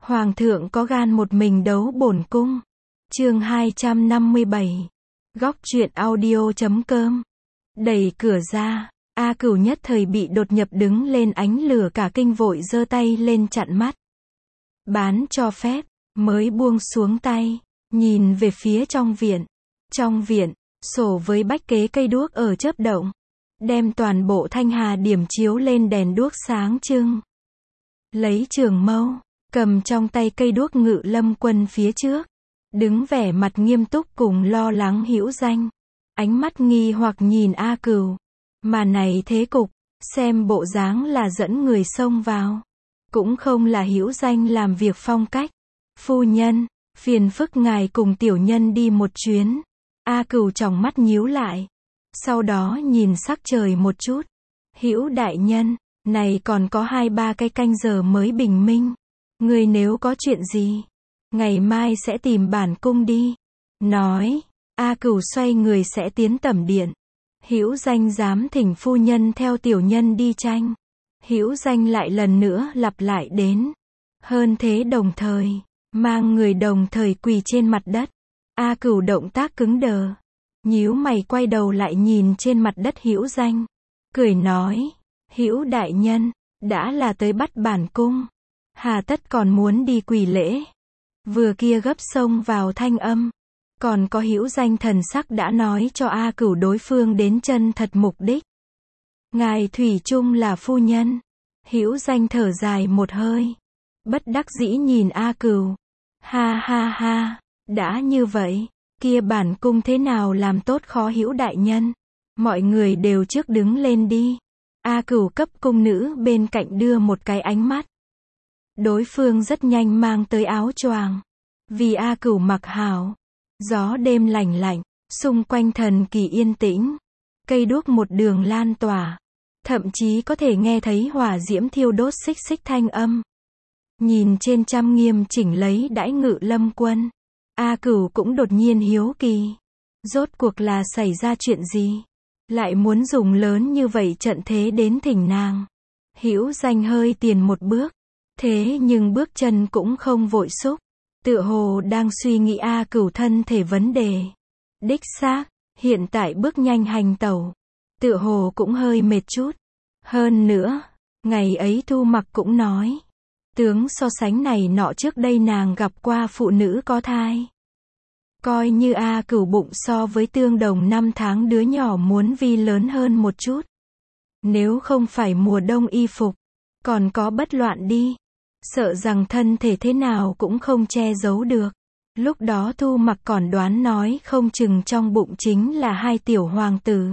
Hoàng thượng có gan một mình đấu bổn cung. Chương 257. Góc truyện audio.com. Đẩy cửa ra, A Cửu nhất thời bị đột nhập đứng lên ánh lửa cả kinh vội giơ tay lên chặn mắt. Bán cho phép, mới buông xuống tay, nhìn về phía trong viện. Trong viện, sổ với bách kế cây đuốc ở chớp động, đem toàn bộ thanh hà điểm chiếu lên đèn đuốc sáng trưng. Lấy trường mâu, cầm trong tay cây đuốc Ngự Lâm Quân phía trước, đứng vẻ mặt nghiêm túc cùng lo lắng Hữu Danh, ánh mắt nghi hoặc nhìn A Cửu. Mà này thế cục, xem bộ dáng là dẫn người xông vào, cũng không là Hữu Danh làm việc phong cách. Phu nhân, phiền phức ngài cùng tiểu nhân đi một chuyến. A Cửu tròng mắt nhíu lại, sau đó nhìn sắc trời một chút. Hữu đại nhân, này còn có 2-3 cái canh giờ mới bình minh. Người nếu có chuyện gì, ngày mai sẽ tìm bản cung đi. Nói, A Cửu xoay người sẽ tiến tẩm điện. Hữu Danh dám thỉnh phu nhân theo tiểu nhân đi tranh. Hữu Danh lại lần nữa lặp lại đến. Hơn thế đồng thời, mang người đồng thời quỳ trên mặt đất. A Cửu động tác cứng đờ, nhíu mày quay đầu lại nhìn trên mặt đất Hữu Danh, cười nói, Hữu đại nhân, đã là tới bắt bản cung, hà tất còn muốn đi quỳ lễ. Vừa kia gấp xông vào thanh âm, còn có Hữu Danh thần sắc đã nói cho A Cửu đối phương đến chân thật mục đích. Ngài thủy chung là phu nhân. Hữu Danh thở dài một hơi, bất đắc dĩ nhìn A Cửu. Ha ha ha, đã như vậy, kia bản cung thế nào làm tốt khó Hữu đại nhân. Mọi người đều trước đứng lên đi. A Cửu cấp cung nữ bên cạnh đưa một cái ánh mắt. Đối phương rất nhanh mang tới áo choàng. Vì A Cửu mặc hảo. Gió đêm lành lạnh, xung quanh thần kỳ yên tĩnh. Cây đuốc một đường lan tỏa. Thậm chí có thể nghe thấy hỏa diễm thiêu đốt xích xích thanh âm. Nhìn trên trăm nghiêm chỉnh lấy đãi Ngự Lâm Quân, A Cửu cũng đột nhiên hiếu kỳ. Rốt cuộc là xảy ra chuyện gì? Lại muốn dùng lớn như vậy trận thế đến thỉnh nàng. Hữu Danh hơi tiền một bước. Thế nhưng bước chân cũng không vội xúc. Tựa hồ đang suy nghĩ A Cửu thân thể vấn đề. Đích xác, hiện tại bước nhanh hành tẩu. Tựa hồ cũng hơi mệt chút. Hơn nữa, ngày ấy Thu Mặc cũng nói. Tướng so sánh này nọ trước đây nàng gặp qua phụ nữ có thai. Coi như A Cửu bụng so với tương đồng 5 tháng đứa nhỏ muốn vi lớn hơn một chút. Nếu không phải mùa đông y phục, còn có bất loạn đi. Sợ rằng thân thể thế nào cũng không che giấu được. Lúc đó Thu Mặc còn đoán nói không chừng trong bụng chính là 2 tiểu hoàng tử.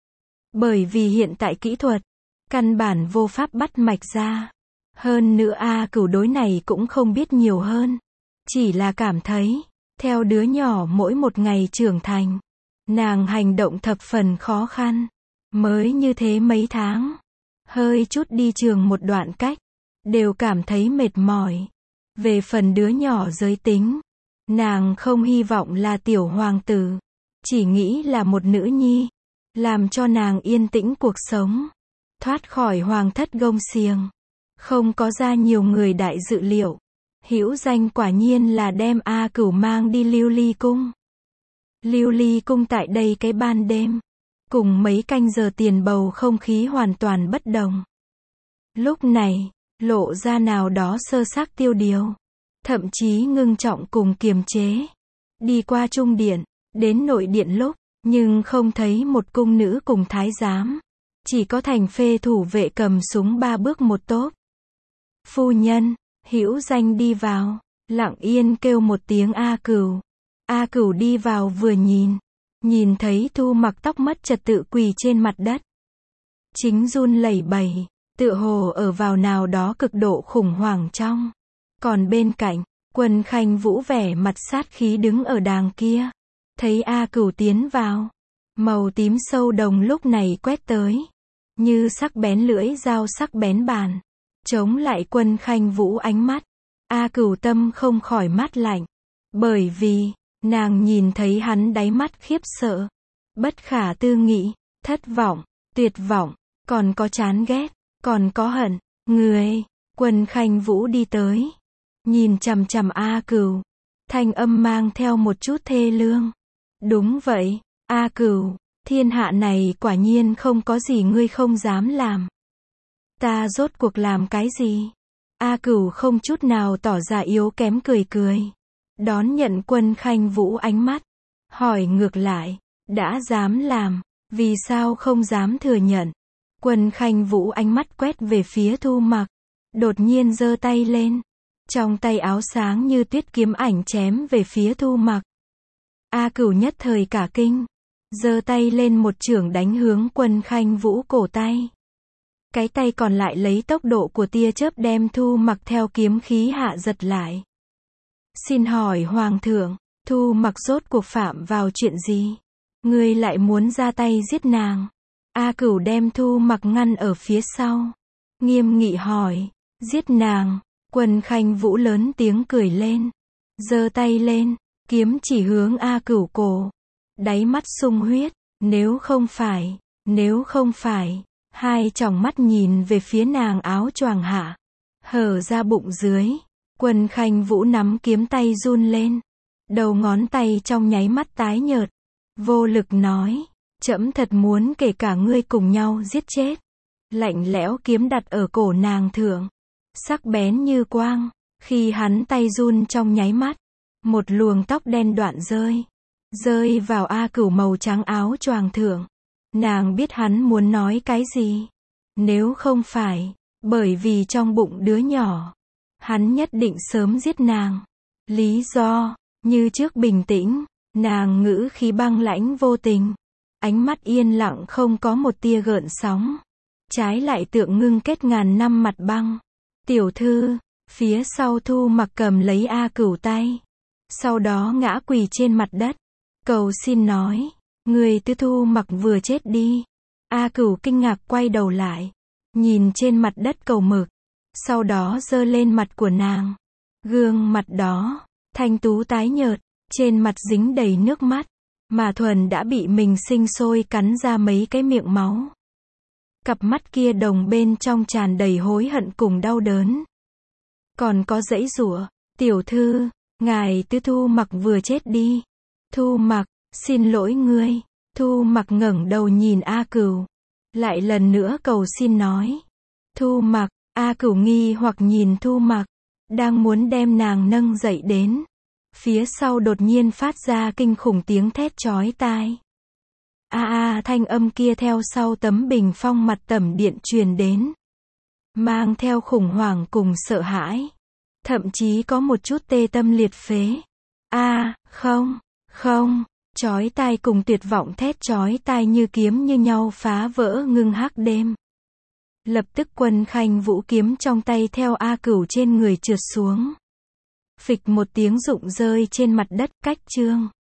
Bởi vì hiện tại kỹ thuật, căn bản vô pháp bắt mạch ra. Hơn nữa A Cửu đối này cũng không biết nhiều hơn. Chỉ là cảm thấy, theo đứa nhỏ mỗi một ngày trưởng thành, nàng hành động thập phần khó khăn. Mới như thế mấy tháng, hơi chút đi trường một đoạn cách, đều cảm thấy mệt mỏi. Về phần đứa nhỏ giới tính, nàng không hy vọng là tiểu hoàng tử, chỉ nghĩ là một nữ nhi, làm cho nàng yên tĩnh cuộc sống, thoát khỏi hoàng thất gông xiềng. Không có ra nhiều người đại dự liệu, Hữu Danh quả nhiên là đem A Cửu mang đi Lưu Ly Cung. Lưu Ly Cung tại đây cái ban đêm, cùng mấy canh giờ tiền bầu không khí hoàn toàn bất đồng. Lúc này, lộ ra nào đó sơ xác tiêu điều, thậm chí ngưng trọng cùng kiềm chế. Đi qua trung điện, đến nội điện lúc, nhưng không thấy một cung nữ cùng thái giám, chỉ có thành phê thủ vệ cầm súng 3 bước một tốp. Phu nhân, Hữu Danh đi vào, lặng yên kêu một tiếng A Cửu. A Cửu đi vào vừa nhìn thấy Thu Mặc tóc mất trật tự quỳ trên mặt đất. Chính run lẩy bẩy, tựa hồ ở vào nào đó cực độ khủng hoảng trong. Còn bên cạnh, Quân Khanh Vũ vẻ mặt sát khí đứng ở đàng kia. Thấy A Cửu tiến vào, màu tím sâu đồng lúc này quét tới. Như sắc bén lưỡi dao sắc bén bàn. Chống lại Quân Khanh Vũ ánh mắt. A Cửu tâm không khỏi mát lạnh. Bởi vì, nàng nhìn thấy hắn đáy mắt khiếp sợ. Bất khả tư nghị, thất vọng, tuyệt vọng, còn có chán ghét, còn có hận. Người, Quân Khanh Vũ đi tới. nhìn chằm chằm A Cửu. Thanh âm mang theo một chút thê lương. Đúng vậy, A Cửu, thiên hạ này quả nhiên không có gì ngươi không dám làm. Ta rốt cuộc làm cái gì? A Cửu không chút nào tỏ ra yếu kém cười cười. Đón nhận Quân Khanh Vũ ánh mắt. Hỏi ngược lại, đã dám làm, vì sao không dám thừa nhận? Quân Khanh Vũ ánh mắt quét về phía Thu Mặc. Đột nhiên giơ tay lên. Trong tay áo sáng như tuyết kiếm ảnh chém về phía Thu Mặc. A Cửu nhất thời cả kinh. Giơ tay lên một chưởng đánh hướng Quân Khanh Vũ cổ tay. Cái tay còn lại lấy tốc độ của tia chớp đem Thu Mặc theo kiếm khí hạ giật lại. Xin hỏi Hoàng thượng, Thu Mặc rốt cuộc phạm vào chuyện gì? Ngươi lại muốn ra tay giết nàng? A Cửu đem Thu Mặc ngăn ở phía sau. Nghiêm nghị hỏi, giết nàng? Quân Khanh Vũ lớn tiếng cười lên. Giơ tay lên, kiếm chỉ hướng A Cửu cổ. Đáy mắt sung huyết, nếu không phải, hai tròng mắt nhìn về phía nàng áo choàng hạ. Hở ra bụng dưới. Quân Khanh Vũ nắm kiếm tay run lên. Đầu ngón tay trong nháy mắt tái nhợt. Vô lực nói, trẫm thật muốn kể cả ngươi cùng nhau giết chết. Lạnh lẽo kiếm đặt ở cổ nàng thượng. Sắc bén như quang. Khi hắn tay run trong nháy mắt. Một luồng tóc đen đoạn rơi vào A Cửu màu trắng áo choàng thượng. Nàng biết hắn muốn nói cái gì. Nếu không phải, bởi vì trong bụng đứa nhỏ, hắn nhất định sớm giết nàng. Lý do, như trước bình tĩnh, nàng ngữ khí băng lãnh vô tình. Ánh mắt yên lặng không có một tia gợn sóng. Trái lại tượng ngưng kết ngàn năm mặt băng. Tiểu thư, phía sau Thu Mặc cầm lấy A Cửu tay. Sau đó ngã quỳ trên mặt đất. Cầu xin nói, người tư Thu Mặc vừa chết đi. A Cửu kinh ngạc quay đầu lại. Nhìn trên mặt đất cầu mực. Sau đó giơ lên mặt của nàng. Gương mặt đó, thanh tú tái nhợt, trên mặt dính đầy nước mắt. Mà Thuần đã bị mình sinh sôi cắn ra mấy cái miệng máu. Cặp mắt kia đồng bên trong tràn đầy hối hận cùng đau đớn. Còn có giãy giụa, tiểu thư, ngài tư Thu Mặc vừa chết đi. Thu Mặc, xin lỗi ngươi. Thu Mặc ngẩng đầu nhìn A Cửu. Lại lần nữa cầu xin nói. Thu Mặc, A Cửu nghi hoặc nhìn Thu Mặc. Đang muốn đem nàng nâng dậy đến. Phía sau đột nhiên phát ra kinh khủng tiếng thét chói tai. Thanh âm kia theo sau tấm bình phong mặt tẩm điện truyền đến. Mang theo khủng hoảng cùng sợ hãi. Thậm chí có một chút tê tâm liệt phế. Không, chói tai cùng tuyệt vọng thét chói tai như kiếm như nhau phá vỡ ngưng hắc đêm. Lập tức Quân Khanh Vũ kiếm trong tay theo A Cửu trên người trượt xuống. Phịch một tiếng rụng rơi trên mặt đất. Cách chương